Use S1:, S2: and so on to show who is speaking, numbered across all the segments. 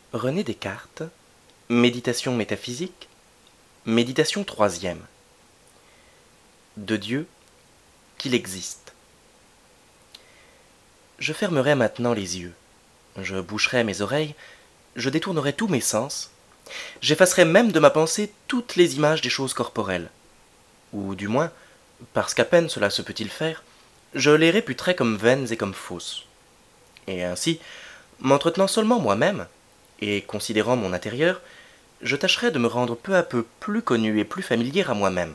S1: René Descartes, Méditation métaphysique, Méditation troisième. De Dieu, qu'il existe. Je fermerai maintenant les yeux, je boucherai mes oreilles, je détournerai tous mes sens, j'effacerai même de ma pensée toutes les images des choses corporelles, ou du moins, parce qu'à peine cela se peut-il faire, je les réputerai comme vaines et comme fausses. Et ainsi, m'entretenant seulement moi-même, et considérant mon intérieur, je tâcherai de me rendre peu à peu plus connu et plus familier à moi-même.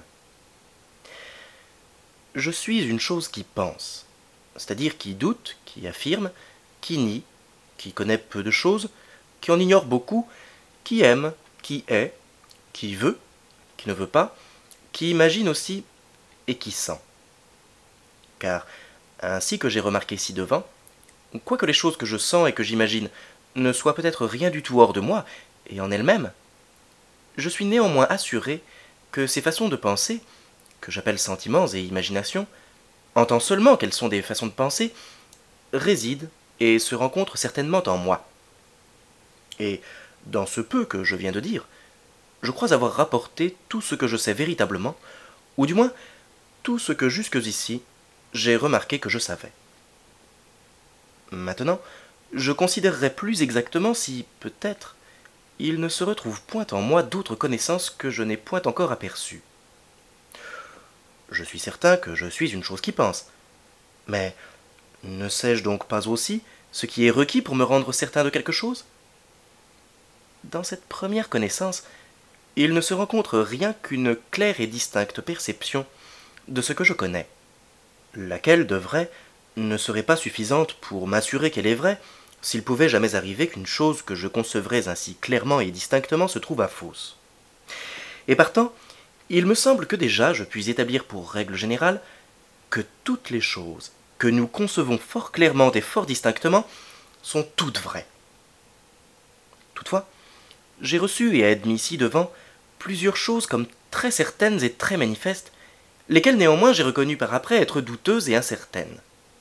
S1: Je suis une chose qui pense, c'est-à-dire qui doute, qui affirme, qui nie, qui connaît peu de choses, qui en ignore beaucoup, qui aime, qui est, qui veut, qui ne veut pas, qui imagine aussi et qui sent. Car, ainsi que j'ai remarqué ci-devant, quoique les choses que je sens et que j'imagine ne soient peut-être rien du tout hors de moi et en elles-mêmes, je suis néanmoins assuré que ces façons de penser, que j'appelle sentiments et imagination, en tant seulement qu'elles sont des façons de penser, résident et se rencontrent certainement en moi. Et, dans ce peu que je viens de dire, je crois avoir rapporté tout ce que je sais véritablement, ou du moins tout ce que jusqu'ici j'ai remarqué que je savais. Maintenant, je considérerai plus exactement si, peut-être, il ne se retrouve point en moi d'autres connaissances que je n'ai point encore aperçues. Je suis certain que je suis une chose qui pense, mais ne sais-je donc pas aussi ce qui est requis pour me rendre certain de quelque chose? Dans cette première connaissance, il ne se rencontre rien qu'une claire et distincte perception de ce que je connais, laquelle de vrai ne serait pas suffisante pour m'assurer qu'elle est vraie, s'il pouvait jamais arriver qu'une chose que je concevrais ainsi clairement et distinctement se trouvât fausse. Et partant, il me semble que déjà je puis établir pour règle générale que toutes les choses que nous concevons fort clairement et fort distinctement sont toutes vraies. Toutefois, j'ai reçu et admis ci-devant plusieurs choses comme très certaines et très manifestes, lesquelles néanmoins j'ai reconnues par après être douteuses et incertaines.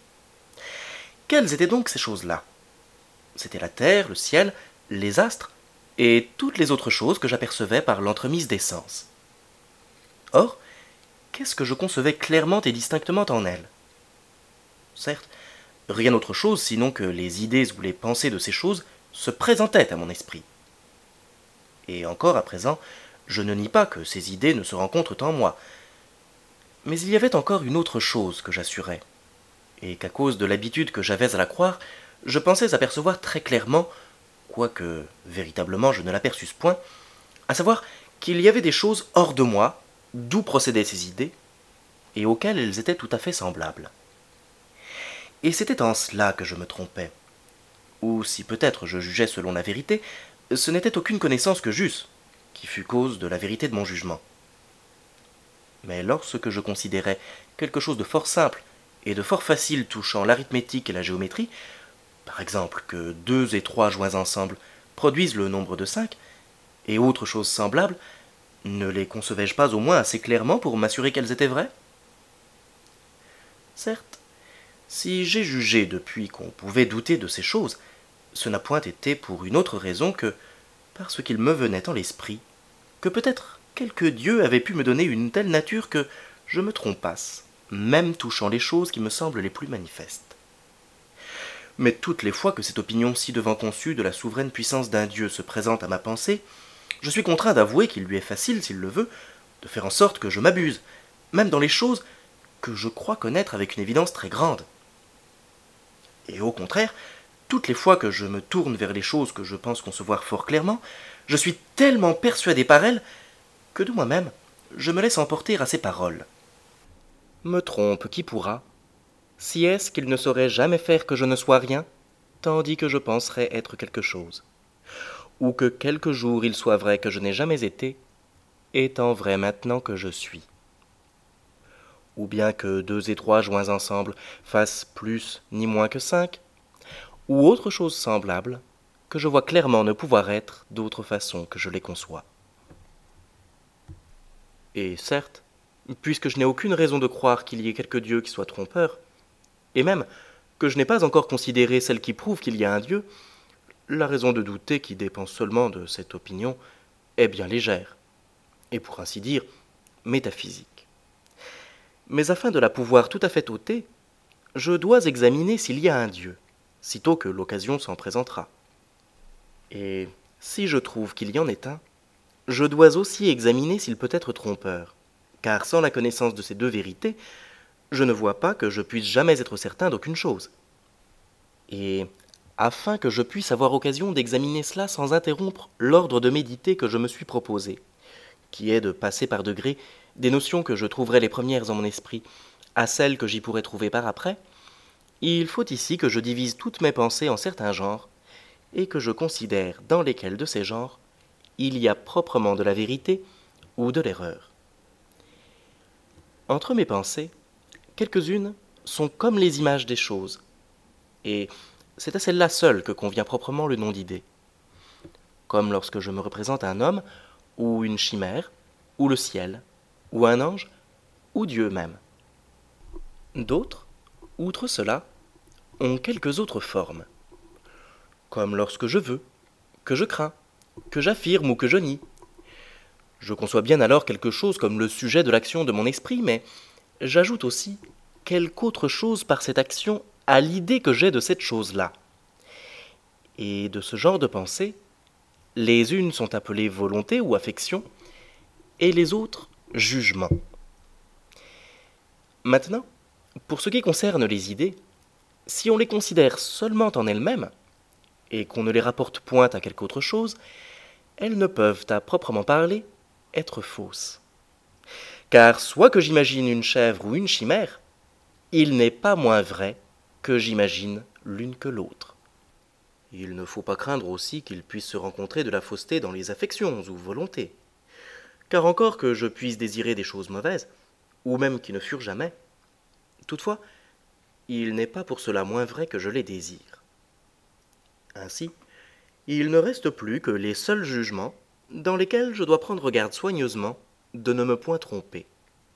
S1: Quelles étaient donc ces choses-là? C'était la terre, le ciel, les astres, et toutes les autres choses que j'apercevais par l'entremise des sens. Or, qu'est-ce que je concevais clairement et distinctement en elles? Certes, rien autre chose sinon que les idées ou les pensées de ces choses se présentaient à mon esprit. Et encore à présent, je ne nie pas que ces idées ne se rencontrent en moi. Mais il y avait encore une autre chose que j'assurais, et qu'à cause de l'habitude que j'avais à la croire, je pensais apercevoir très clairement, quoique véritablement je ne l'aperçusse point, à savoir qu'il y avait des choses hors de moi, d'où procédaient ces idées, et auxquelles elles étaient tout à fait semblables. Et c'était en cela que je me trompais, ou si peut-être je jugeais selon la vérité, ce n'était aucune connaissance que j'eusse, qui fût cause de la vérité de mon jugement. Mais lorsque je considérais quelque chose de fort simple et de fort facile touchant l'arithmétique et la géométrie, par exemple que 2 et 3 joints ensemble produisent le nombre de 5, et autres choses semblables, ne les concevais-je pas au moins assez clairement pour m'assurer qu'elles étaient vraies? Certes, si j'ai jugé depuis qu'on pouvait douter de ces choses, ce n'a point été pour une autre raison que parce qu'il me venait en l'esprit que peut-être quelque dieu avait pu me donner une telle nature que je me trompasse, même touchant les choses qui me semblent les plus manifestes. Mais toutes les fois que cette opinion si devant conçue de la souveraine puissance d'un dieu se présente à ma pensée, je suis contraint d'avouer qu'il lui est facile, s'il le veut, de faire en sorte que je m'abuse, même dans les choses que je crois connaître avec une évidence très grande. Et au contraire, toutes les fois que je me tourne vers les choses que je pense concevoir fort clairement, je suis tellement persuadé par elles que de moi-même, je me laisse emporter à ces paroles. Me trompe qui pourra. Si est-ce qu'il ne saurait jamais faire que je ne sois rien, tandis que je penserais être quelque chose, ou que quelque jour il soit vrai que je n'ai jamais été, étant vrai maintenant que je suis. Ou bien que 2 et 3 joints ensemble fassent plus ni moins que 5, ou autre chose semblable, que je vois clairement ne pouvoir être d'autre façon que je les conçois. Et certes, puisque je n'ai aucune raison de croire qu'il y ait quelque Dieu qui soit trompeur, et même que je n'ai pas encore considéré celle qui prouve qu'il y a un Dieu, la raison de douter qui dépend seulement de cette opinion est bien légère, et pour ainsi dire, métaphysique. Mais afin de la pouvoir tout à fait ôter, je dois examiner s'il y a un Dieu, sitôt que l'occasion s'en présentera. Et si je trouve qu'il y en est un, je dois aussi examiner s'il peut être trompeur, car sans la connaissance de ces deux vérités, je ne vois pas que je puisse jamais être certain d'aucune chose. Et afin que je puisse avoir occasion d'examiner cela sans interrompre l'ordre de méditer que je me suis proposé, qui est de passer par degrés des notions que je trouverai les premières en mon esprit à celles que j'y pourrai trouver par après, il faut ici que je divise toutes mes pensées en certains genres, et que je considère dans lesquels de ces genres il y a proprement de la vérité ou de l'erreur. Entre mes pensées, quelques-unes sont comme les images des choses, et c'est à celles-là seules que convient proprement le nom d'idée. Comme lorsque je me représente un homme, ou une chimère, ou le ciel, ou un ange, ou Dieu même. D'autres, outre cela, ont quelques autres formes, comme lorsque je veux, que je crains, que j'affirme ou que je nie. Je conçois bien alors quelque chose comme le sujet de l'action de mon esprit, mais j'ajoute aussi quelque autre chose par cette action à l'idée que j'ai de cette chose-là. Et de ce genre de pensée, les unes sont appelées volonté ou affection, et les autres jugement. Maintenant, pour ce qui concerne les idées, si on les considère seulement en elles-mêmes, et qu'on ne les rapporte point à quelque autre chose, elles ne peuvent, à proprement parler, être fausses. Car soit que j'imagine une chèvre ou une chimère, il n'est pas moins vrai que j'imagine l'une que l'autre. Il ne faut pas craindre aussi qu'il puisse se rencontrer de la fausseté dans les affections ou volontés. Car encore que je puisse désirer des choses mauvaises, ou même qui ne furent jamais, toutefois, il n'est pas pour cela moins vrai que je les désire. Ainsi, il ne reste plus que les seuls jugements dans lesquels je dois prendre garde soigneusement de ne me point tromper.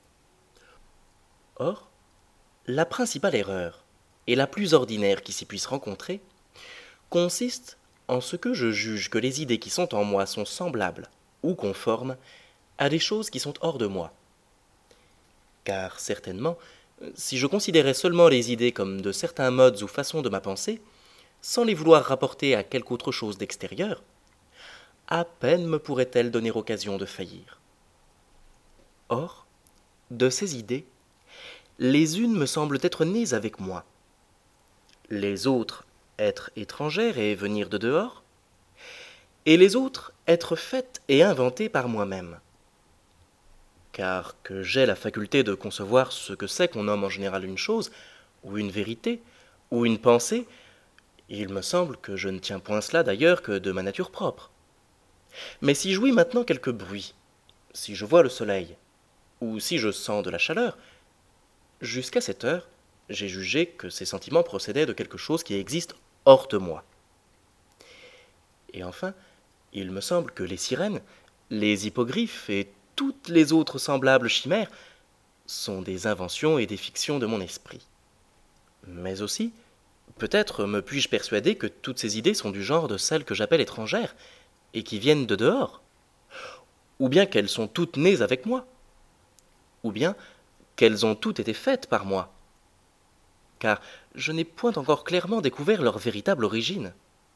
S1: Or, la principale erreur, et la plus ordinaire qui s'y puisse rencontrer, consiste en ce que je juge que les idées qui sont en moi sont semblables ou conformes à des choses qui sont hors de moi. Car certainement, si je considérais seulement les idées comme de certains modes ou façons de ma pensée, sans les vouloir rapporter à quelque autre chose d'extérieur, à peine me pourrait-elle donner occasion de faillir. Or, de ces idées, les unes me semblent être nées avec moi, les autres être étrangères et venir de dehors, et les autres être faites et inventées par moi-même. Car que j'ai la faculté de concevoir ce que c'est qu'on nomme en général une chose, ou une vérité, ou une pensée, il me semble que je ne tiens point cela d'ailleurs que de ma nature propre. Mais si j'ouïs maintenant quelque bruit, si je vois le soleil, ou si je sens de la chaleur, jusqu'à cette heure, j'ai jugé que ces sentiments procédaient de quelque chose qui existe hors de moi. Et enfin, il me semble que les sirènes, les hippogriffes et toutes les autres semblables chimères sont des inventions et des fictions de mon esprit. Mais aussi, peut-être me puis-je persuader que toutes ces idées sont du genre de celles que j'appelle étrangères, et qui viennent de dehors, ou bien qu'elles sont toutes nées avec moi, ou bien qu'elles ont toutes été faites par moi, car je n'ai point encore clairement découvert leur véritable origine.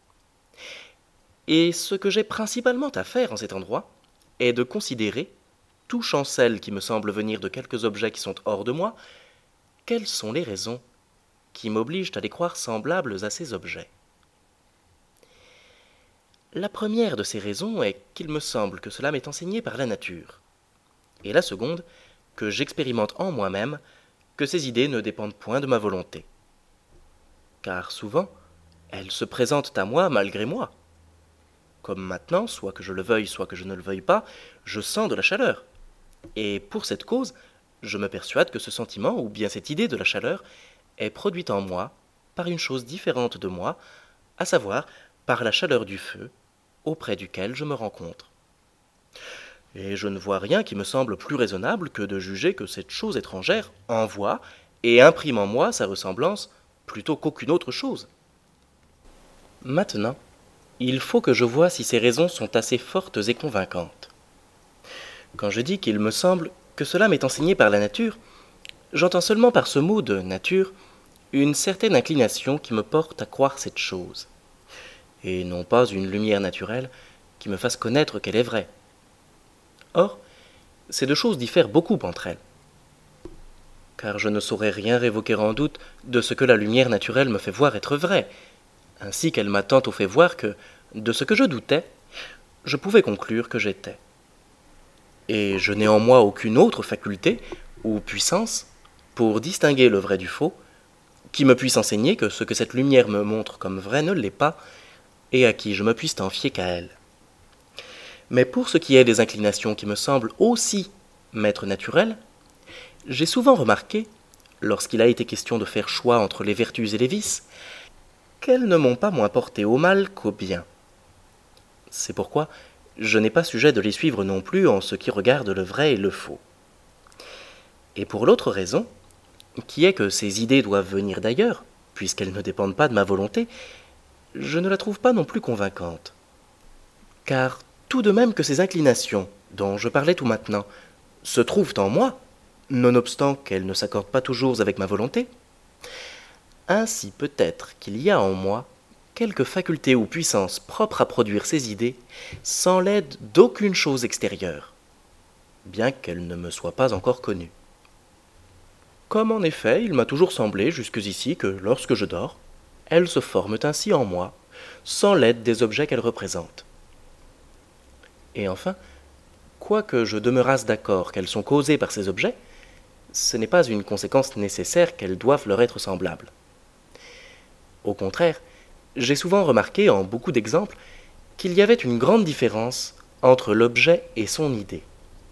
S1: Et ce que j'ai principalement à faire en cet endroit est de considérer, touchant celles qui me semblent venir de quelques objets qui sont hors de moi, quelles sont les raisons qui m'obligent à les croire semblables à ces objets. La première de ces raisons est qu'il me semble que cela m'est enseigné par la nature, et la seconde, que j'expérimente en moi-même que ces idées ne dépendent point de ma volonté. Car souvent, elles se présentent à moi malgré moi. Comme maintenant, soit que je le veuille, soit que je ne le veuille pas, je sens de la chaleur. Et pour cette cause, je me persuade que ce sentiment, ou bien cette idée de la chaleur, est produite en moi par une chose différente de moi, à savoir par la chaleur du feu, auprès duquel je me rencontre. Et je ne vois rien qui me semble plus raisonnable que de juger que cette chose étrangère envoie et imprime en moi sa ressemblance plutôt qu'aucune autre chose. Maintenant, il faut que je voie si ces raisons sont assez fortes et convaincantes. Quand je dis qu'il me semble que cela m'est enseigné par la nature, j'entends seulement par ce mot de nature une certaine inclination qui me porte à croire cette chose, et non pas une lumière naturelle qui me fasse connaître qu'elle est vraie. Or, ces deux choses diffèrent beaucoup entre elles, car je ne saurais rien révoquer en doute de ce que la lumière naturelle me fait voir être vrai, ainsi qu'elle m'a tantôt fait voir que, de ce que je doutais, je pouvais conclure que j'étais. Et je n'ai en moi aucune autre faculté ou puissance pour distinguer le vrai du faux, qui me puisse enseigner que ce que cette lumière me montre comme vrai ne l'est pas, et à qui je me puisse en fier qu'à elle. Mais pour ce qui est des inclinations qui me semblent aussi m'être naturelles, j'ai souvent remarqué, lorsqu'il a été question de faire choix entre les vertus et les vices, qu'elles ne m'ont pas moins porté au mal qu'au bien. C'est pourquoi je n'ai pas sujet de les suivre non plus en ce qui regarde le vrai et le faux. Et pour l'autre raison, qui est que ces idées doivent venir d'ailleurs, puisqu'elles ne dépendent pas de ma volonté, je ne la trouve pas non plus convaincante. Car tout de même que ces inclinations, dont je parlais tout maintenant, se trouvent en moi, nonobstant qu'elles ne s'accordent pas toujours avec ma volonté, ainsi peut-être qu'il y a en moi quelque faculté ou puissance propre à produire ces idées sans l'aide d'aucune chose extérieure, bien qu'elle ne me soit pas encore connue. Comme en effet il m'a toujours semblé jusqu'ici que lorsque je dors, elles se forment ainsi en moi, sans l'aide des objets qu'elles représentent. Et enfin, quoique je demeurasse d'accord qu'elles sont causées par ces objets, ce n'est pas une conséquence nécessaire qu'elles doivent leur être semblables. Au contraire, j'ai souvent remarqué en beaucoup d'exemples qu'il y avait une grande différence entre l'objet et son idée.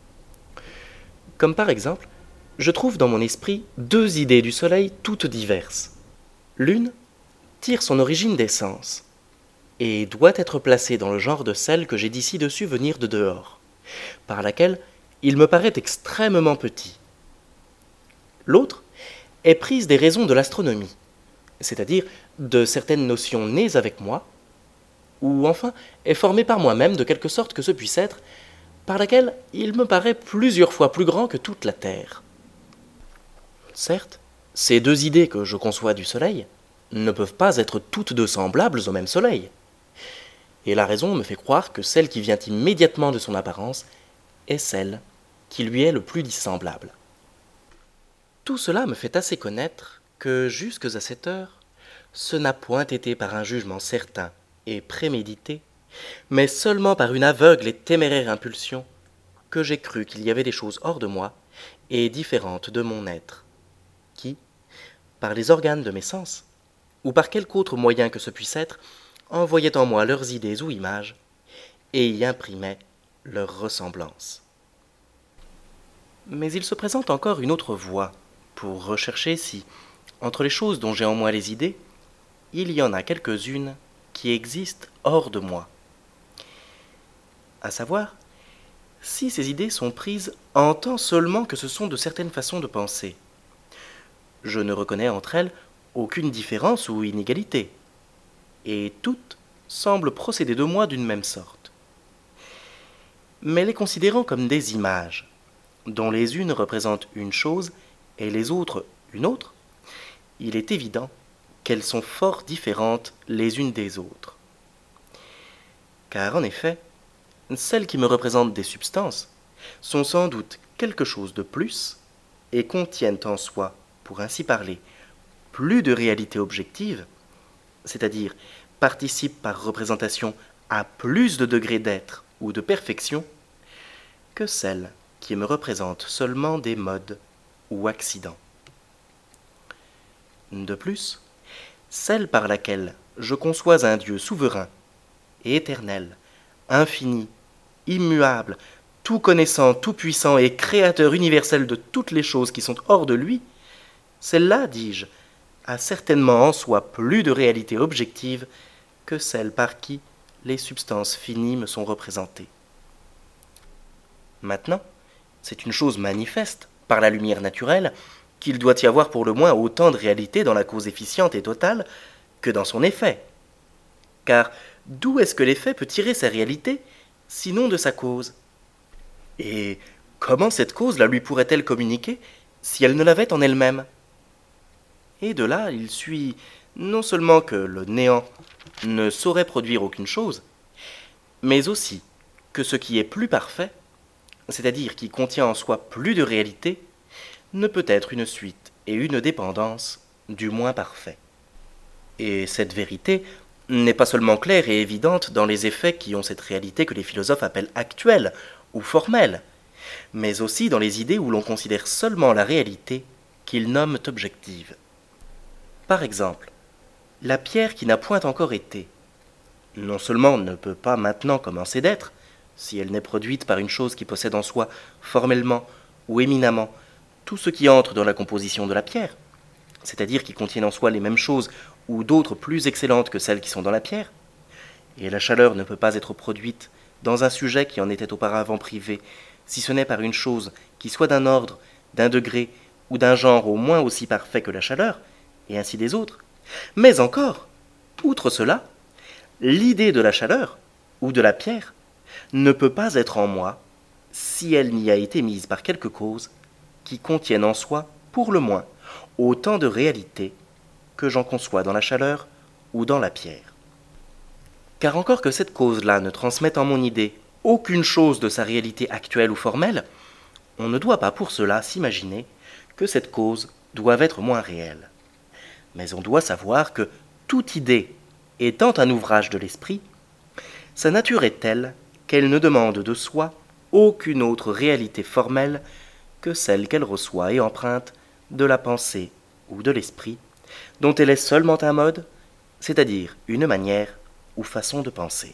S1: Comme par exemple, je trouve dans mon esprit deux idées du soleil toutes diverses. L'une tire son origine des sens, et doit être placée dans le genre de celle que j'ai dit ci-dessus venir de dehors, par laquelle il me paraît extrêmement petit. L'autre est prise des raisons de l'astronomie, c'est-à-dire de certaines notions nées avec moi, ou enfin est formée par moi-même de quelque sorte que ce puisse être, par laquelle il me paraît plusieurs fois plus grand que toute la Terre. Certes, ces deux idées que je conçois du Soleil ne peuvent pas être toutes deux semblables au même Soleil, et la raison me fait croire que celle qui vient immédiatement de son apparence est celle qui lui est le plus dissemblable. Tout cela me fait assez connaître que jusques à cette heure, ce n'a point été par un jugement certain et prémédité, mais seulement par une aveugle et téméraire impulsion, que j'ai cru qu'il y avait des choses hors de moi et différentes de mon être, qui, par les organes de mes sens, ou par quelque autre moyen que ce puisse être, envoyaient en moi leurs idées ou images, et y imprimaient leur ressemblance. Mais il se présente encore une autre voie, pour rechercher si, entre les choses dont j'ai en moi les idées, il y en a quelques-unes qui existent hors de moi. À savoir, si ces idées sont prises en tant seulement que ce sont de certaines façons de penser. Je ne reconnais entre elles aucune différence ou inégalité, et toutes semblent procéder de moi d'une même sorte. Mais les considérant comme des images, dont les unes représentent une chose et les autres une autre, il est évident qu'elles sont fort différentes les unes des autres. Car en effet, celles qui me représentent des substances sont sans doute quelque chose de plus et contiennent en soi, pour ainsi parler, plus de réalité objective, c'est-à-dire participent par représentation à plus de degrés d'être ou de perfection, que celles qui me représentent seulement des modes ou accidents. De plus, celle par laquelle je conçois un Dieu souverain et éternel, infini, immuable, tout connaissant, tout puissant et créateur universel de toutes les choses qui sont hors de lui, celle-là, dis-je, a certainement en soi plus de réalité objective que celle par qui les substances finies me sont représentées. Maintenant, c'est une chose manifeste, par la lumière naturelle, qu'il doit y avoir pour le moins autant de réalité dans la cause efficiente et totale que dans son effet. Car, d'où est-ce que l'effet peut tirer sa réalité, sinon de sa cause? Et comment cette cause la lui pourrait-elle communiquer si elle ne l'avait en elle-même? Et de là, il suit non seulement que le néant ne saurait produire aucune chose, mais aussi que ce qui est plus parfait, c'est-à-dire qui contient en soi plus de réalité, ne peut être une suite et une dépendance du moins parfait. Et cette vérité n'est pas seulement claire et évidente dans les effets qui ont cette réalité que les philosophes appellent actuelle ou formelle, mais aussi dans les idées où l'on considère seulement la réalité qu'ils nomment objective. Par exemple, la pierre qui n'a point encore été, non seulement ne peut pas maintenant commencer d'être, si elle n'est produite par une chose qui possède en soi formellement ou éminemment tout ce qui entre dans la composition de la pierre, c'est-à-dire qui contiennent en soi les mêmes choses ou d'autres plus excellentes que celles qui sont dans la pierre, et la chaleur ne peut pas être produite dans un sujet qui en était auparavant privé, si ce n'est par une chose qui soit d'un ordre, d'un degré ou d'un genre au moins aussi parfait que la chaleur, et ainsi des autres. Mais encore, outre cela, l'idée de la chaleur ou de la pierre ne peut pas être en moi si elle n'y a été mise par quelque cause qui contienne en soi, pour le moins, autant de réalité que j'en conçois dans la chaleur ou dans la pierre. Car encore que cette cause-là ne transmette en mon idée aucune chose de sa réalité actuelle ou formelle, on ne doit pas pour cela s'imaginer que cette cause doive être moins réelle. Mais on doit savoir que toute idée étant un ouvrage de l'esprit, sa nature est telle qu'elle ne demande de soi aucune autre réalité formelle que celle qu'elle reçoit et emprunte de la pensée ou de l'esprit, dont elle est seulement un mode, c'est-à-dire une manière ou façon de penser.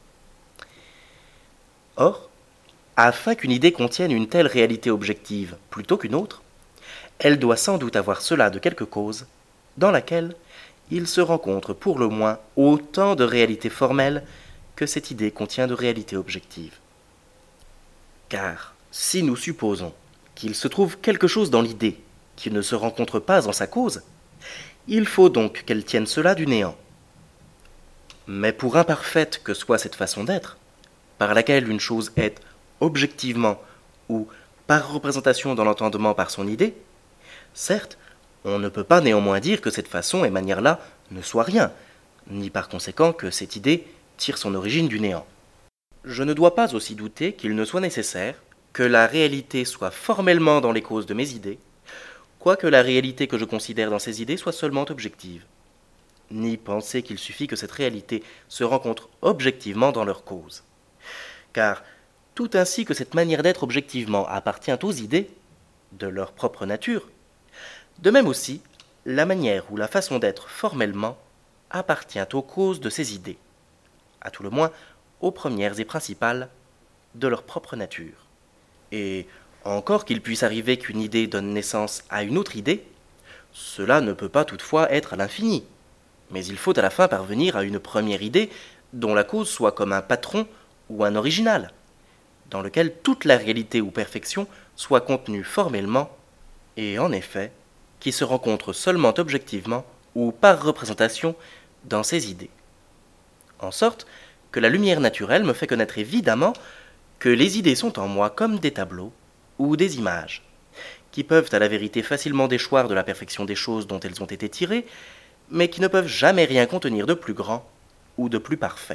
S1: Or, afin qu'une idée contienne une telle réalité objective plutôt qu'une autre, elle doit sans doute avoir cela de quelque cause, dans laquelle il se rencontre pour le moins autant de réalité formelle que cette idée contient de réalité objective. Car si nous supposons qu'il se trouve quelque chose dans l'idée qui ne se rencontre pas en sa cause, il faut donc qu'elle tienne cela du néant. Mais pour imparfaite que soit cette façon d'être, par laquelle une chose est objectivement ou par représentation dans l'entendement par son idée, certes, on ne peut pas néanmoins dire que cette façon et manière-là ne soient rien, ni par conséquent que cette idée tire son origine du néant. Je ne dois pas aussi douter qu'il ne soit nécessaire que la réalité soit formellement dans les causes de mes idées, quoique la réalité que je considère dans ces idées soit seulement objective, ni penser qu'il suffit que cette réalité se rencontre objectivement dans leurs causes. Car, tout ainsi que cette manière d'être objectivement appartient aux idées, de leur propre nature, de même aussi, la manière ou la façon d'être formellement appartient aux causes de ces idées, à tout le moins aux premières et principales de leur propre nature. Et encore qu'il puisse arriver qu'une idée donne naissance à une autre idée, cela ne peut pas toutefois être à l'infini, mais il faut à la fin parvenir à une première idée dont la cause soit comme un patron ou un original, dans lequel toute la réalité ou perfection soit contenue formellement, et en effet, qui se rencontre seulement objectivement ou par représentation dans ces idées. En sorte que la lumière naturelle me fait connaître évidemment que les idées sont en moi comme des tableaux ou des images, qui peuvent à la vérité facilement déchoir de la perfection des choses dont elles ont été tirées, mais qui ne peuvent jamais rien contenir de plus grand ou de plus parfait.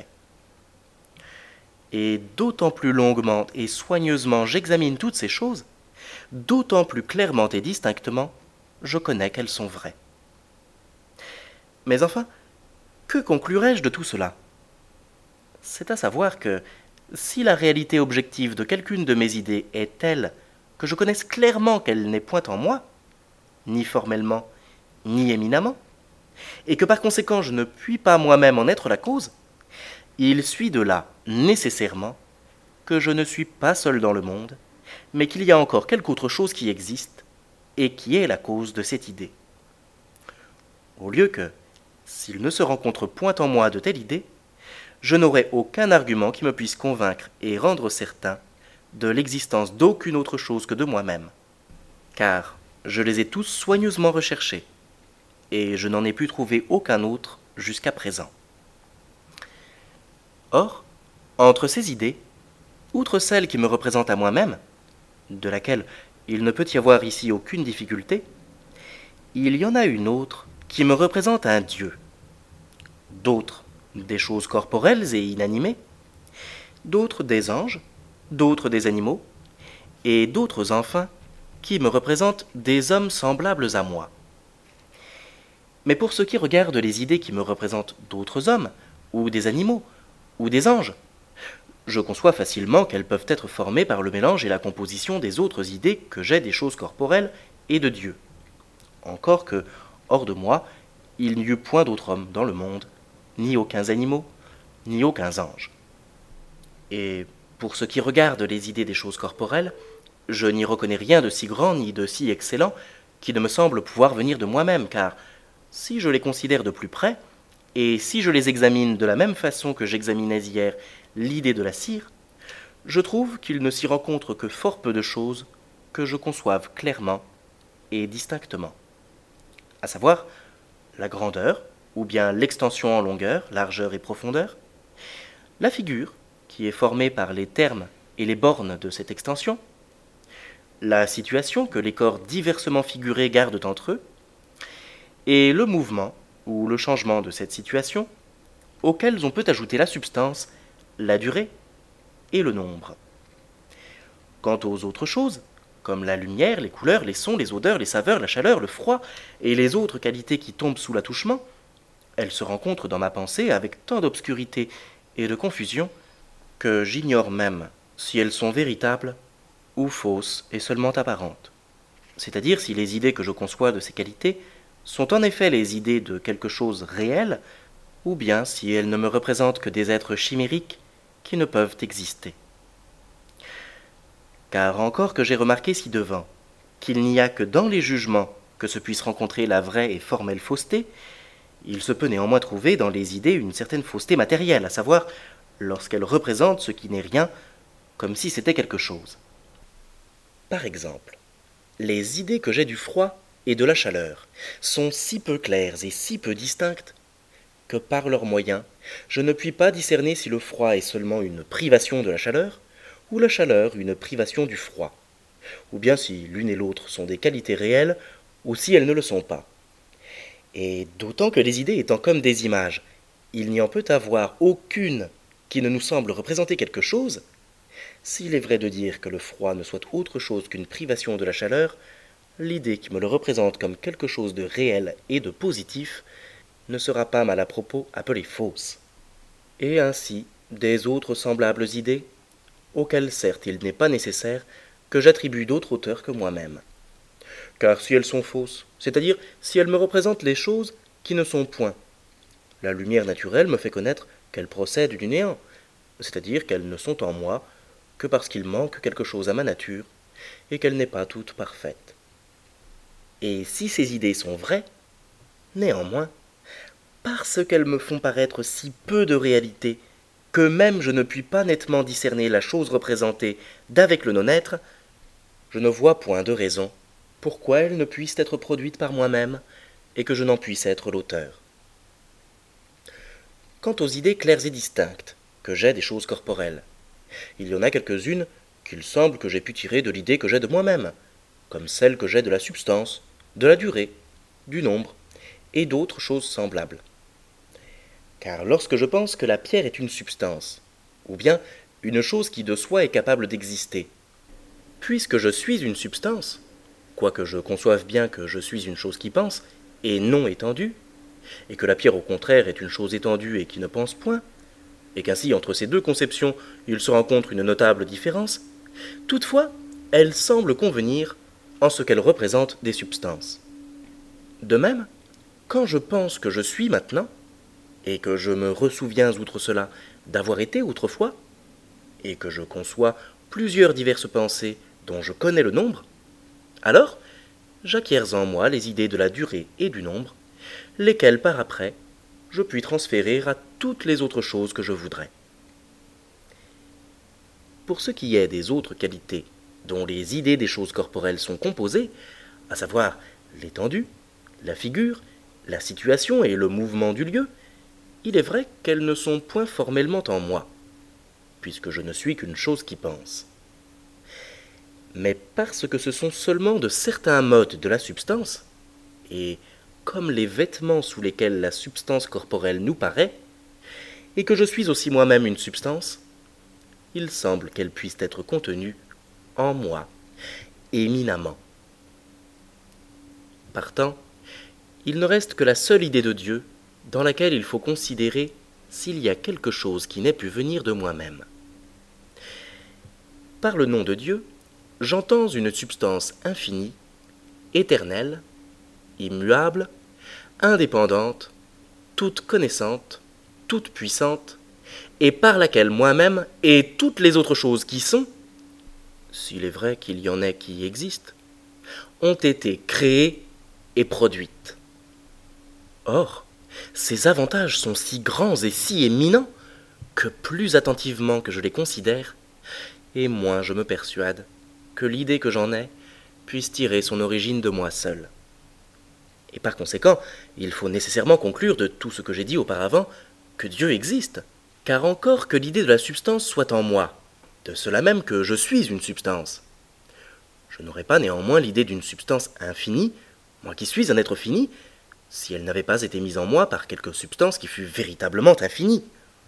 S1: Et d'autant plus longuement et soigneusement j'examine toutes ces choses, d'autant plus clairement et distinctement je connais qu'elles sont vraies. Mais enfin, que conclurai-je de tout cela? C'est à savoir que, si la réalité objective de quelqu'une de mes idées est telle que je connaisse clairement qu'elle n'est point en moi, ni formellement, ni éminemment, et que par conséquent je ne puis pas moi-même en être la cause, il suit de là, nécessairement, que je ne suis pas seul dans le monde, mais qu'il y a encore quelque autre chose qui existe, et qui est la cause de cette idée. Au lieu que, s'il ne se rencontre point en moi de telle idée, je n'aurai aucun argument qui me puisse convaincre et rendre certain de l'existence d'aucune autre chose que de moi-même, car je les ai tous soigneusement recherchés, et je n'en ai pu trouver aucun autre jusqu'à présent. Or, entre ces idées, outre celle qui me représente à moi-même, de laquelle il ne peut y avoir ici aucune difficulté, il y en a une autre qui me représente un Dieu, d'autres des choses corporelles et inanimées, d'autres des anges, d'autres des animaux, et d'autres enfin qui me représentent des hommes semblables à moi. Mais pour ce qui regarde les idées qui me représentent d'autres hommes, ou des animaux, ou des anges, je conçois facilement qu'elles peuvent être formées par le mélange et la composition des autres idées que j'ai des choses corporelles et de Dieu. Encore que, hors de moi, il n'y eut point d'autre homme dans le monde, ni aucuns animaux, ni aucuns anges. Et pour ce qui regarde les idées des choses corporelles, je n'y reconnais rien de si grand ni de si excellent qui ne me semble pouvoir venir de moi-même, car si je les considère de plus près, et si je les examine de la même façon que j'examinais hier l'idée de la cire, je trouve qu'il ne s'y rencontre que fort peu de choses que je conçoive clairement et distinctement, à savoir la grandeur, ou bien l'extension en longueur, largeur et profondeur, la figure, qui est formée par les termes et les bornes de cette extension, la situation que les corps diversement figurés gardent entre eux, et le mouvement ou le changement de cette situation, auxquels on peut ajouter la substance, la durée et le nombre. Quant aux autres choses, comme la lumière, les couleurs, les sons, les odeurs, les saveurs, la chaleur, le froid et les autres qualités qui tombent sous l'attouchement, elles se rencontrent dans ma pensée avec tant d'obscurité et de confusion que j'ignore même si elles sont véritables ou fausses et seulement apparentes. C'est-à-dire si les idées que je conçois de ces qualités sont en effet les idées de quelque chose réel, ou bien si elles ne me représentent que des êtres chimériques qui ne peuvent exister. Car encore que j'ai remarqué ci-devant qu'il n'y a que dans les jugements que se puisse rencontrer la vraie et formelle fausseté, il se peut néanmoins trouver dans les idées une certaine fausseté matérielle, à savoir lorsqu'elles représentent ce qui n'est rien, comme si c'était quelque chose. Par exemple, les idées que j'ai du froid et de la chaleur sont si peu claires et si peu distinctes que par leurs moyens, je ne puis pas discerner si le froid est seulement une privation de la chaleur, ou la chaleur une privation du froid, ou bien si l'une et l'autre sont des qualités réelles, ou si elles ne le sont pas. Et d'autant que les idées étant comme des images, il n'y en peut avoir aucune qui ne nous semble représenter quelque chose. S'il est vrai de dire que le froid ne soit autre chose qu'une privation de la chaleur, l'idée qui me le représente comme quelque chose de réel et de positif ne sera pas mal à propos appelée fausse. Et ainsi des autres semblables idées, auxquelles certes il n'est pas nécessaire que j'attribue d'autres auteurs que moi-même. Car si elles sont fausses, c'est-à-dire si elles me représentent les choses qui ne sont point, la lumière naturelle me fait connaître qu'elles procèdent du néant, c'est-à-dire qu'elles ne sont en moi que parce qu'il manque quelque chose à ma nature, et qu'elle n'est pas toute parfaite. Et si ces idées sont vraies, néanmoins, parce qu'elles me font paraître si peu de réalité, que même je ne puis pas nettement discerner la chose représentée d'avec le non-être, je ne vois point de raison pourquoi elles ne puissent être produites par moi-même, et que je n'en puisse être l'auteur. Quant aux idées claires et distinctes que j'ai des choses corporelles, il y en a quelques-unes qu'il semble que j'ai pu tirer de l'idée que j'ai de moi-même, comme celle que j'ai de la substance, de la durée, du nombre, et d'autres choses semblables. Car lorsque je pense que la pierre est une substance, ou bien une chose qui de soi est capable d'exister, puisque je suis une substance, quoique je conçoive bien que je suis une chose qui pense, et non étendue, et que la pierre au contraire est une chose étendue et qui ne pense point, et qu'ainsi entre ces deux conceptions il se rencontre une notable différence, toutefois elles semblent convenir en ce qu'elles représentent des substances. De même, quand je pense que je suis maintenant, et que je me ressouviens outre cela d'avoir été autrefois, et que je conçois plusieurs diverses pensées dont je connais le nombre, alors j'acquiers en moi les idées de la durée et du nombre, lesquelles par après je puis transférer à toutes les autres choses que je voudrais. Pour ce qui est des autres qualités dont les idées des choses corporelles sont composées, à savoir l'étendue, la figure, la situation et le mouvement du lieu, il est vrai qu'elles ne sont point formellement en moi, puisque je ne suis qu'une chose qui pense. Mais parce que ce sont seulement de certains modes de la substance, et comme les vêtements sous lesquels la substance corporelle nous paraît, et que je suis aussi moi-même une substance, il semble qu'elle puisse être contenue en moi, éminemment. Partant, il ne reste que la seule idée de Dieu, dans laquelle il faut considérer s'il y a quelque chose qui n'ait pu venir de moi-même. Par le nom de Dieu, j'entends une substance infinie, éternelle, immuable, indépendante, toute connaissante, toute puissante, et par laquelle moi-même et toutes les autres choses qui sont, s'il est vrai qu'il y en ait qui existent, ont été créées et produites. Or, ces avantages sont si grands et si éminents que plus attentivement que je les considère, et moins je me persuade que l'idée que j'en ai puisse tirer son origine de moi seul. Et par conséquent, il faut nécessairement conclure de tout ce que j'ai dit auparavant que Dieu existe, car encore que l'idée de la substance soit en moi, de cela même que je suis une substance. Je n'aurais pas néanmoins l'idée d'une substance infinie, moi qui suis un être fini, si elle n'avait pas été mise en moi par quelque substance qui fût véritablement infinie.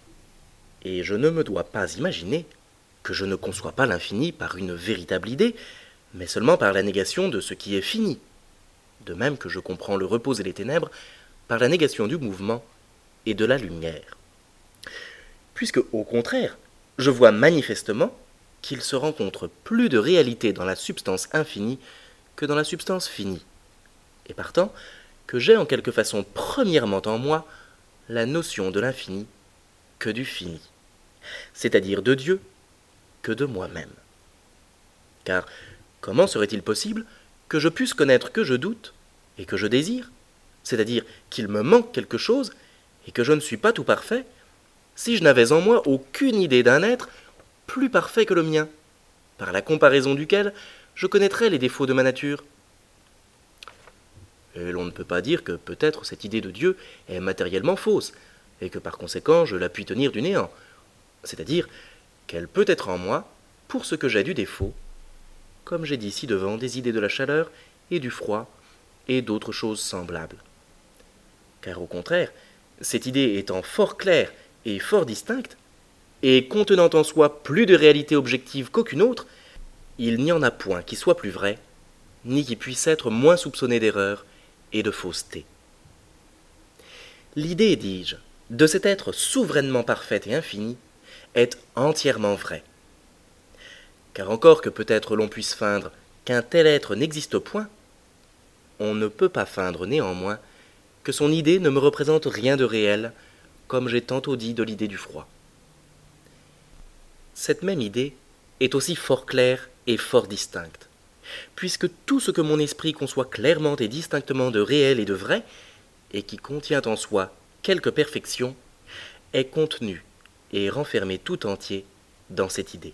S1: Et je ne me dois pas imaginer que je ne conçois pas l'infini par une véritable idée, mais seulement par la négation de ce qui est fini, de même que je comprends le repos et les ténèbres par la négation du mouvement et de la lumière. Puisque, au contraire, je vois manifestement qu'il se rencontre plus de réalité dans la substance infinie que dans la substance finie, et partant, que j'ai en quelque façon premièrement en moi la notion de l'infini que du fini, c'est-à-dire de Dieu que de moi-même. Car comment serait-il possible que je puisse connaître que je doute et que je désire, c'est-à-dire qu'il me manque quelque chose et que je ne suis pas tout parfait, si je n'avais en moi aucune idée d'un être plus parfait que le mien, par la comparaison duquel je connaîtrais les défauts de ma nature. Et l'on ne peut pas dire que peut-être cette idée de Dieu est matériellement fausse, et que par conséquent je la puis tenir du néant, c'est-à-dire qu'elle peut être en moi pour ce que j'ai du défaut, comme j'ai dit ci-devant des idées de la chaleur et du froid et d'autres choses semblables. Car au contraire, cette idée étant fort claire et fort distincte, et contenant en soi plus de réalité objective qu'aucune autre, il n'y en a point qui soit plus vrai, ni qui puisse être moins soupçonné d'erreur et de fausseté. L'idée, dis-je, de cet être souverainement parfait et infini est entièrement vraie. Car encore que peut-être l'on puisse feindre qu'un tel être n'existe point, on ne peut pas feindre néanmoins que son idée ne me représente rien de réel, comme j'ai tantôt dit de l'idée du froid. Cette même idée est aussi fort claire et fort distincte, puisque tout ce que mon esprit conçoit clairement et distinctement de réel et de vrai, et qui contient en soi quelque perfection, est contenu et renfermé tout entier dans cette idée.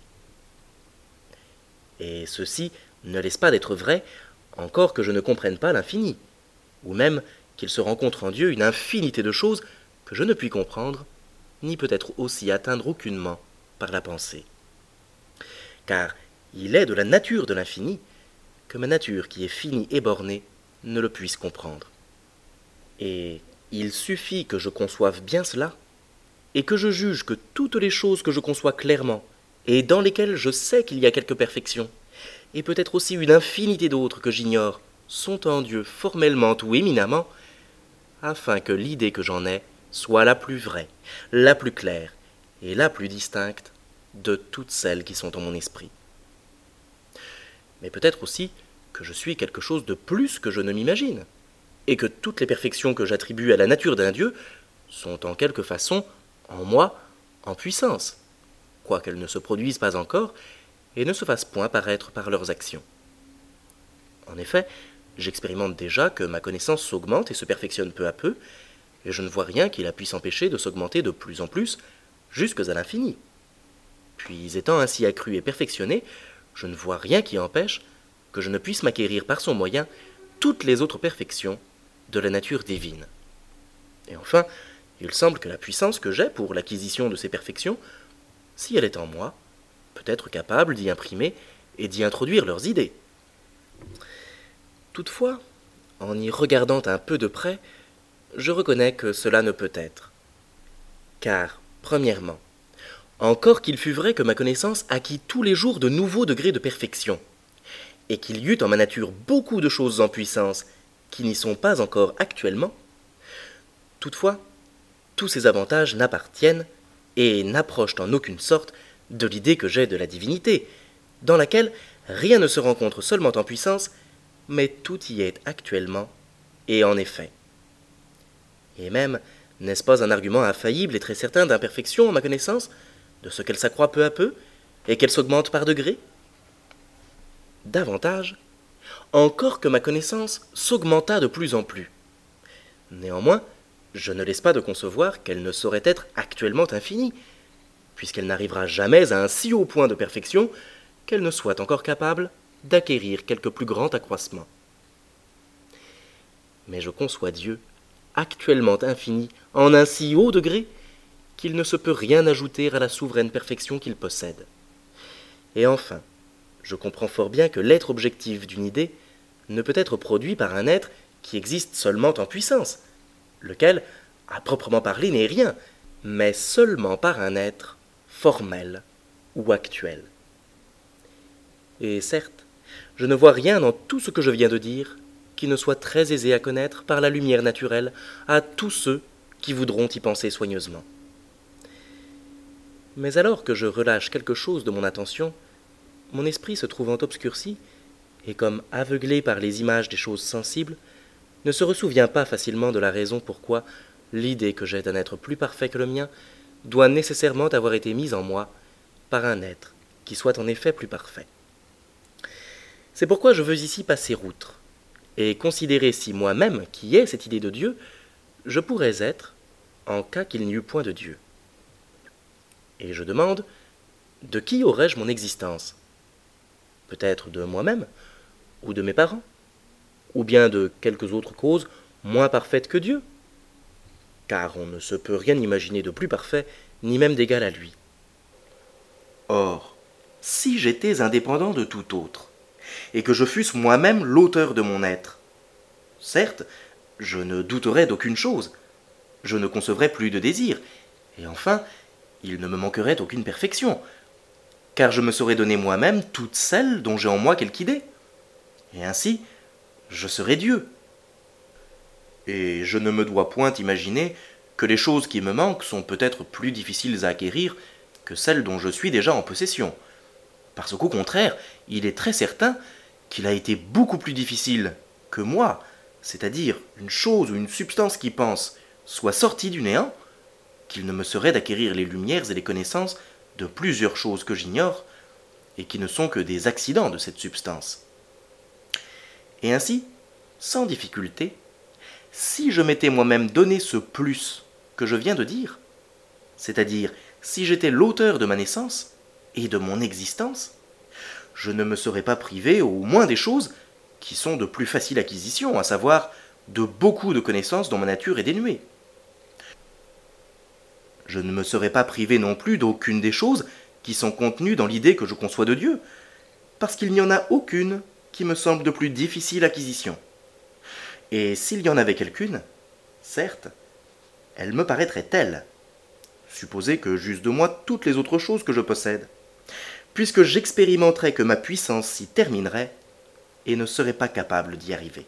S1: Et ceci ne laisse pas d'être vrai, encore que je ne comprenne pas l'infini, ou même qu'il se rencontre en Dieu une infinité de choses que je ne puis comprendre, ni peut-être aussi atteindre aucunement par la pensée. Car il est de la nature de l'infini que ma nature qui est finie et bornée ne le puisse comprendre. Et il suffit que je conçoive bien cela, et que je juge que toutes les choses que je conçois clairement, et dans lesquelles je sais qu'il y a quelque perfection, et peut-être aussi une infinité d'autres que j'ignore, sont en Dieu formellement ou éminemment, afin que l'idée que j'en ai soit la plus vraie, la plus claire et la plus distincte de toutes celles qui sont en mon esprit. Mais peut-être aussi que je suis quelque chose de plus que je ne m'imagine, et que toutes les perfections que j'attribue à la nature d'un Dieu sont en quelque façon, en moi, en puissance, quoiqu'elles ne se produisent pas encore et ne se fassent point paraître par leurs actions. En effet, j'expérimente déjà que ma connaissance s'augmente et se perfectionne peu à peu, et je ne vois rien qui la puisse empêcher de s'augmenter de plus en plus, jusque à l'infini. Puis, étant ainsi accru et perfectionné, je ne vois rien qui empêche que je ne puisse m'acquérir par son moyen toutes les autres perfections de la nature divine. Et enfin, Il semble que la puissance que j'ai pour l'acquisition de ces perfections, si elle est en moi, peut être capable d'y imprimer et d'y introduire leurs idées. Toutefois, en y regardant un peu de près, je reconnais que cela ne peut être. Car, premièrement, encore qu'il fût vrai que ma connaissance acquit tous les jours de nouveaux degrés de perfection, et qu'il y eût en ma nature beaucoup de choses en puissance qui n'y sont pas encore actuellement, toutefois, tous ces avantages n'appartiennent et n'approchent en aucune sorte de l'idée que j'ai de la divinité, dans laquelle rien ne se rencontre seulement en puissance, mais tout y est actuellement et en effet. Et même, n'est-ce pas un argument infaillible et très certain d'imperfection en ma connaissance, de ce qu'elle s'accroît peu à peu, et qu'elle s'augmente par degrés? Davantage, encore que ma connaissance s'augmentât de plus en plus. Néanmoins, je ne laisse pas de concevoir qu'elle ne saurait être actuellement infinie, puisqu'elle n'arrivera jamais à un si haut point de perfection qu'elle ne soit encore capable d'acquérir quelque plus grand accroissement. Mais je conçois Dieu actuellement infini en un si haut degré qu'il ne se peut rien ajouter à la souveraine perfection qu'il possède. Et enfin, je comprends fort bien que l'être objectif d'une idée ne peut être produit par un être qui existe seulement en puissance, lequel, à proprement parler, n'est rien, mais seulement par un être formel ou actuel. Et certes, je ne vois rien dans tout ce que je viens de dire qui ne soit très aisé à connaître par la lumière naturelle à tous ceux qui voudront y penser soigneusement. Mais alors que je relâche quelque chose de mon attention, mon esprit se trouvant obscurci, et comme aveuglé par les images des choses sensibles, ne se ressouvient pas facilement de la raison pourquoi l'idée que j'ai d'un être plus parfait que le mien doit nécessairement avoir été mise en moi par un être qui soit en effet plus parfait. C'est pourquoi je veux ici passer outre, et considérer si moi-même, qui ai cette idée de Dieu, je pourrais être, en cas qu'il n'y eût point de Dieu. Et je demande, de qui aurais-je mon existence? Peut-être de moi-même, ou de mes parents, ou bien de quelques autres causes moins parfaites que Dieu, car on ne se peut rien imaginer de plus parfait, ni même d'égal à lui. Or, si j'étais indépendant de tout autre, et que je fusse moi-même l'auteur de mon être, certes, je ne douterais d'aucune chose, je ne concevrais plus de désir, et enfin, il ne me manquerait aucune perfection, car je me serais donné moi-même toutes celles dont j'ai en moi quelque idée, et ainsi, je serais Dieu. Et je ne me dois point imaginer que les choses qui me manquent sont peut-être plus difficiles à acquérir que celles dont je suis déjà en possession, parce qu'au contraire, il est très certain qu'il a été beaucoup plus difficile que moi, c'est-à-dire une chose ou une substance qui pense, soit sortie du néant, qu'il ne me serait d'acquérir les lumières et les connaissances de plusieurs choses que j'ignore, et qui ne sont que des accidents de cette substance. Et ainsi, sans difficulté, si je m'étais moi-même donné ce plus que je viens de dire, c'est-à-dire si j'étais l'auteur de ma naissance et de mon existence, je ne me serais pas privé au moins des choses qui sont de plus facile acquisition, à savoir de beaucoup de connaissances dont ma nature est dénuée. Je ne me serais pas privé non plus d'aucune des choses qui sont contenues dans l'idée que je conçois de Dieu, parce qu'il n'y en a aucune qui me semble de plus difficile acquisition. Et s'il y en avait quelqu'une, certes, elle me paraîtrait telle. Supposez que j'eusse de moi toutes les autres choses que je possède, puisque j'expérimenterais que ma puissance s'y terminerait et ne serais pas capable d'y arriver.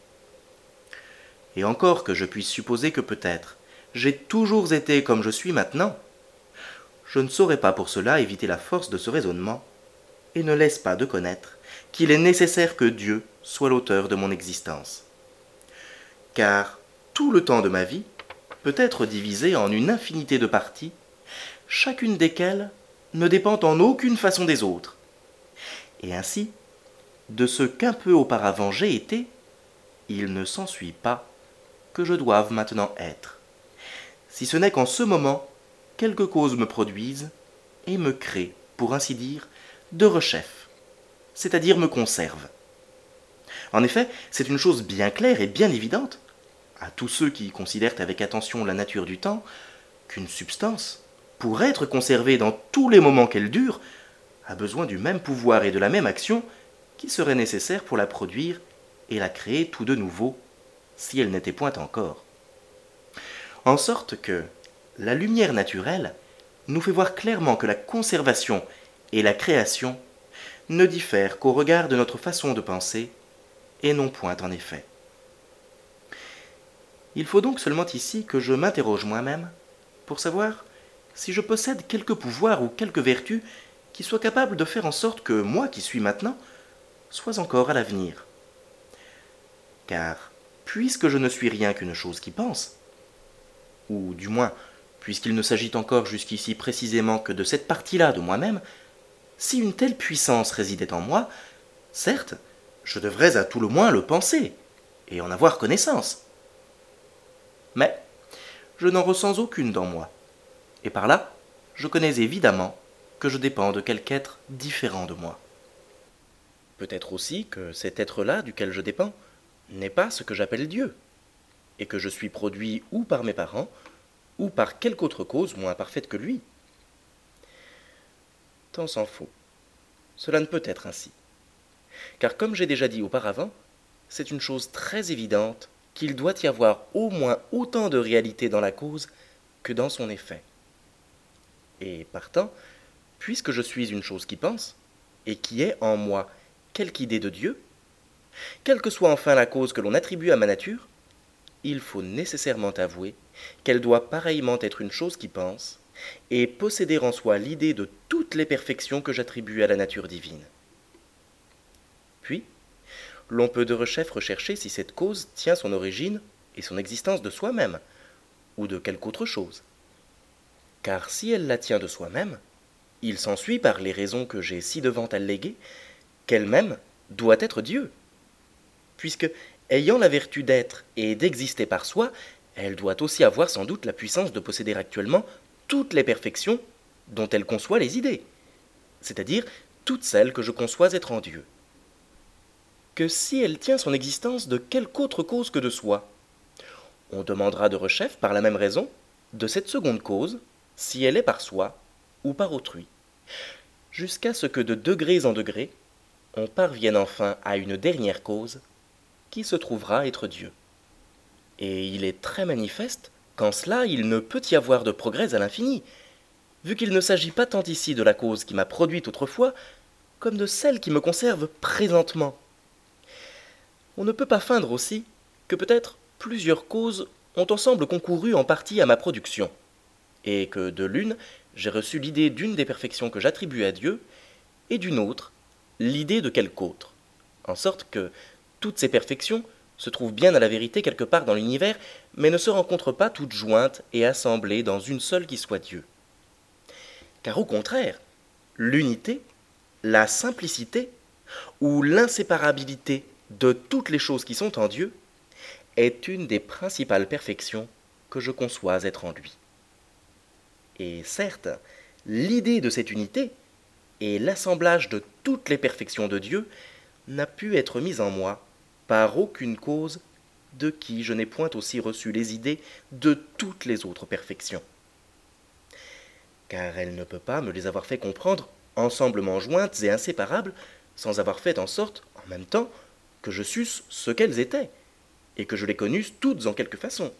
S1: Et encore que je puisse supposer que peut-être j'ai toujours été comme je suis maintenant, je ne saurais pas pour cela éviter la force de ce raisonnement, et ne laisse pas de connaître qu'il est nécessaire que Dieu soit l'auteur de mon existence. Car tout le temps de ma vie peut être divisé en une infinité de parties, chacune desquelles ne dépend en aucune façon des autres. Et ainsi, de ce qu'un peu auparavant j'ai été, il ne s'ensuit pas que je doive maintenant être, si ce n'est qu'en ce moment, quelque cause me produise et me crée, pour ainsi dire, de rechef, c'est-à-dire me conserve. En effet, c'est une chose bien claire et bien évidente, à tous ceux qui considèrent avec attention la nature du temps, qu'une substance, pour être conservée dans tous les moments qu'elle dure, a besoin du même pouvoir et de la même action qui serait nécessaire pour la produire et la créer tout de nouveau, si elle n'était point encore. En sorte que la lumière naturelle nous fait voir clairement que la conservation et la création ne diffèrent qu'au regard de notre façon de penser, et non point en effet. Il faut donc seulement ici que je m'interroge moi-même pour savoir si je possède quelque pouvoir ou quelque vertu qui soit capable de faire en sorte que moi qui suis maintenant sois encore à l'avenir. Car, puisque je ne suis rien qu'une chose qui pense, ou du moins, puisqu'il ne s'agit encore jusqu'ici précisément que de cette partie-là de moi-même, si une telle puissance résidait en moi, certes, je devrais à tout le moins le penser, et en avoir connaissance. Mais je n'en ressens aucune dans moi, et par là, je connais évidemment que je dépends de quelque être différent de moi. Peut-être aussi que cet être-là duquel je dépends n'est pas ce que j'appelle Dieu, et que je suis produit ou par mes parents, ou par quelque autre cause moins parfaite que lui. Tant s'en faut. Cela ne peut être ainsi. Car comme j'ai déjà dit auparavant, c'est une chose très évidente qu'il doit y avoir au moins autant de réalité dans la cause que dans son effet. Et partant, puisque je suis une chose qui pense, et qui est en moi quelque idée de Dieu, quelle que soit enfin la cause que l'on attribue à ma nature, il faut nécessairement avouer qu'elle doit pareillement être une chose qui pense, et posséder en soi l'idée de toutes les perfections que j'attribue à la nature divine. Puis, l'on peut de rechef rechercher si cette cause tient son origine et son existence de soi-même, ou de quelque autre chose. Car si elle la tient de soi-même, il s'ensuit par les raisons que j'ai ci-devant alléguées, qu'elle-même doit être Dieu, puisque, ayant la vertu d'être et d'exister par soi, elle doit aussi avoir sans doute la puissance de posséder actuellement toutes les perfections dont elle conçoit les idées, c'est-à-dire toutes celles que je conçois être en Dieu. Que si elle tient son existence de quelque autre cause que de soi, on demandera de rechef, par la même raison, de cette seconde cause, si elle est par soi ou par autrui, jusqu'à ce que de degrés en degrés, on parvienne enfin à une dernière cause, qui se trouvera être Dieu. Et il est très manifeste qu'en cela il ne peut y avoir de progrès à l'infini, vu qu'il ne s'agit pas tant ici de la cause qui m'a produite autrefois, comme de celle qui me conserve présentement. On ne peut pas feindre aussi que peut-être plusieurs causes ont ensemble concouru en partie à ma production, et que de l'une j'ai reçu l'idée d'une des perfections que j'attribue à Dieu, et d'une autre l'idée de quelque autre, en sorte que toutes ces perfections se trouvent bien à la vérité quelque part dans l'univers, mais ne se rencontrent pas toutes jointes et assemblées dans une seule qui soit Dieu. Car au contraire, l'unité, la simplicité ou l'inséparabilité de toutes les choses qui sont en Dieu est une des principales perfections que je conçois être en lui. Et certes, l'idée de cette unité et l'assemblage de toutes les perfections de Dieu n'a pu être mise en moi par aucune cause de qui je n'ai point aussi reçu les idées de toutes les autres perfections. Car elle ne peut pas me les avoir fait comprendre ensemblement jointes et inséparables, sans avoir fait en sorte, en même temps, que je susse ce qu'elles étaient, et que je les connusse toutes en quelque façon.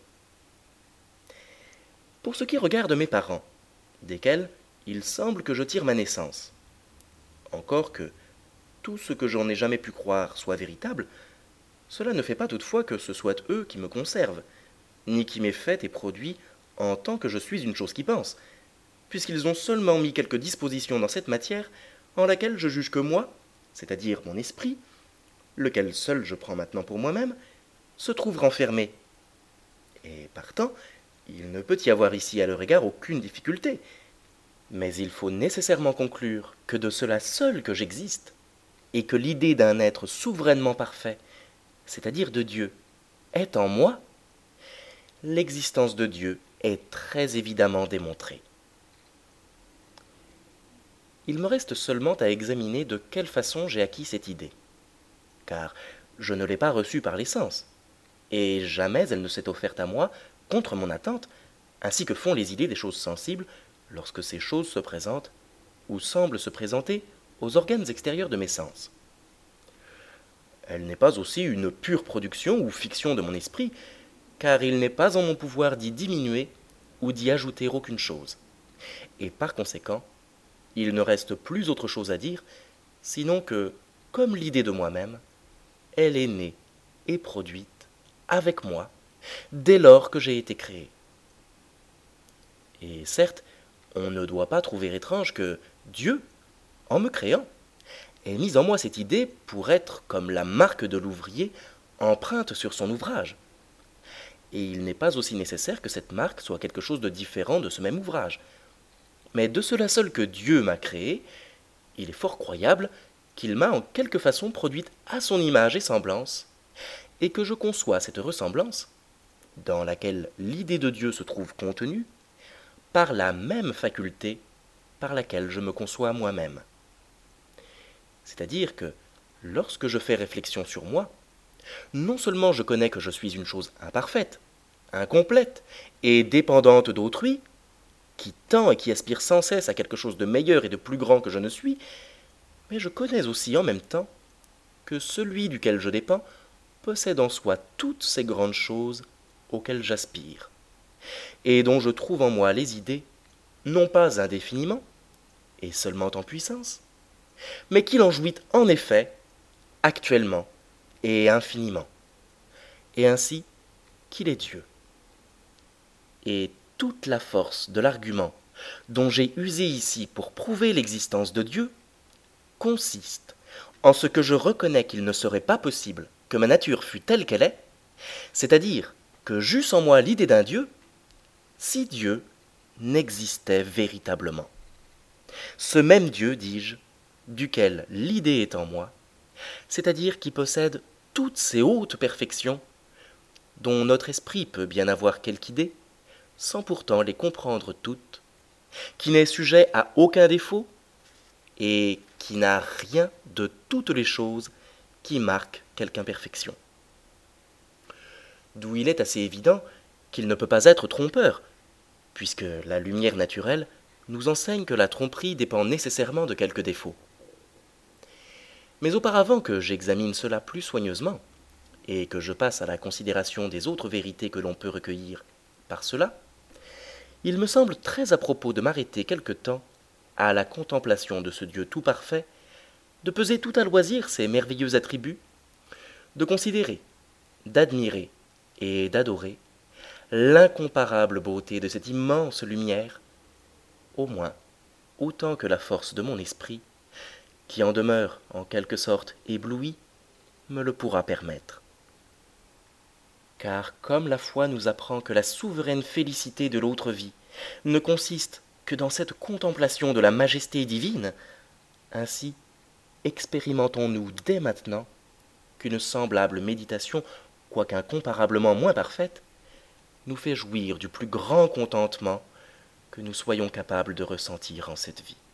S1: Pour ce qui regarde mes parents, desquels il semble que je tire ma naissance, encore que tout ce que j'en ai jamais pu croire soit véritable, cela ne fait pas toutefois que ce soit eux qui me conservent, ni qui m'aient fait et produit en tant que je suis une chose qui pense, puisqu'ils ont seulement mis quelques dispositions dans cette matière en laquelle je juge que moi, c'est-à-dire mon esprit, lequel seul je prends maintenant pour moi-même, se trouve renfermé. Et partant, il ne peut y avoir ici à leur égard aucune difficulté, mais il faut nécessairement conclure que de cela seul que j'existe, et que l'idée d'un être souverainement parfait, c'est-à-dire de Dieu, est en moi, l'existence de Dieu est très évidemment démontrée. Il me reste seulement à examiner de quelle façon j'ai acquis cette idée, car je ne l'ai pas reçue par les sens, et jamais elle ne s'est offerte à moi contre mon attente, ainsi que font les idées des choses sensibles lorsque ces choses se présentent ou semblent se présenter aux organes extérieurs de mes sens. Elle n'est pas aussi une pure production ou fiction de mon esprit, car il n'est pas en mon pouvoir d'y diminuer ou d'y ajouter aucune chose. Et par conséquent, il ne reste plus autre chose à dire, sinon que, comme l'idée de moi-même, elle est née et produite avec moi dès lors que j'ai été créé. Et certes, on ne doit pas trouver étrange que Dieu, en me créant, ait mis en moi cette idée pour être comme la marque de l'ouvrier empreinte sur son ouvrage. Et il n'est pas aussi nécessaire que cette marque soit quelque chose de différent de ce même ouvrage. Mais de cela seul que Dieu m'a créé, il est fort croyable qu'il m'a en quelque façon produite à son image et semblance, et que je conçois cette ressemblance, dans laquelle l'idée de Dieu se trouve contenue, par la même faculté par laquelle je me conçois moi-même. C'est-à-dire que, lorsque je fais réflexion sur moi, non seulement je connais que je suis une chose imparfaite, incomplète et dépendante d'autrui, qui tend et qui aspire sans cesse à quelque chose de meilleur et de plus grand que je ne suis, mais je connais aussi en même temps que celui duquel je dépends possède en soi toutes ces grandes choses auxquelles j'aspire, et dont je trouve en moi les idées, non pas indéfiniment, et seulement en puissance, mais qu'il en jouit en effet, actuellement et infiniment, et ainsi qu'il est Dieu. Et toute la force de l'argument dont j'ai usé ici pour prouver l'existence de Dieu consiste en ce que je reconnais qu'il ne serait pas possible que ma nature fût telle qu'elle est, c'est-à-dire que j'eusse en moi l'idée d'un Dieu, si Dieu n'existait véritablement. Ce même Dieu, dis-je, duquel l'idée est en moi, c'est-à-dire qui possède toutes ces hautes perfections dont notre esprit peut bien avoir quelque idée, sans pourtant les comprendre toutes, qui n'est sujet à aucun défaut, et qui n'a rien de toutes les choses qui marquent quelque imperfection. D'où il est assez évident qu'il ne peut pas être trompeur, puisque la lumière naturelle nous enseigne que la tromperie dépend nécessairement de quelques défauts. Mais auparavant que j'examine cela plus soigneusement, et que je passe à la considération des autres vérités que l'on peut recueillir par cela, il me semble très à propos de m'arrêter quelque temps à la contemplation de ce Dieu tout parfait, de peser tout à loisir ses merveilleux attributs, de considérer, d'admirer et d'adorer l'incomparable beauté de cette immense lumière, au moins autant que la force de mon esprit, qui en demeure en quelque sorte ébloui, me le pourra permettre. Car comme la foi nous apprend que la souveraine félicité de l'autre vie ne consiste que dans cette contemplation de la majesté divine, ainsi expérimentons-nous dès maintenant qu'une semblable méditation, quoique incomparablement moins parfaite, nous fait jouir du plus grand contentement que nous soyons capables de ressentir en cette vie.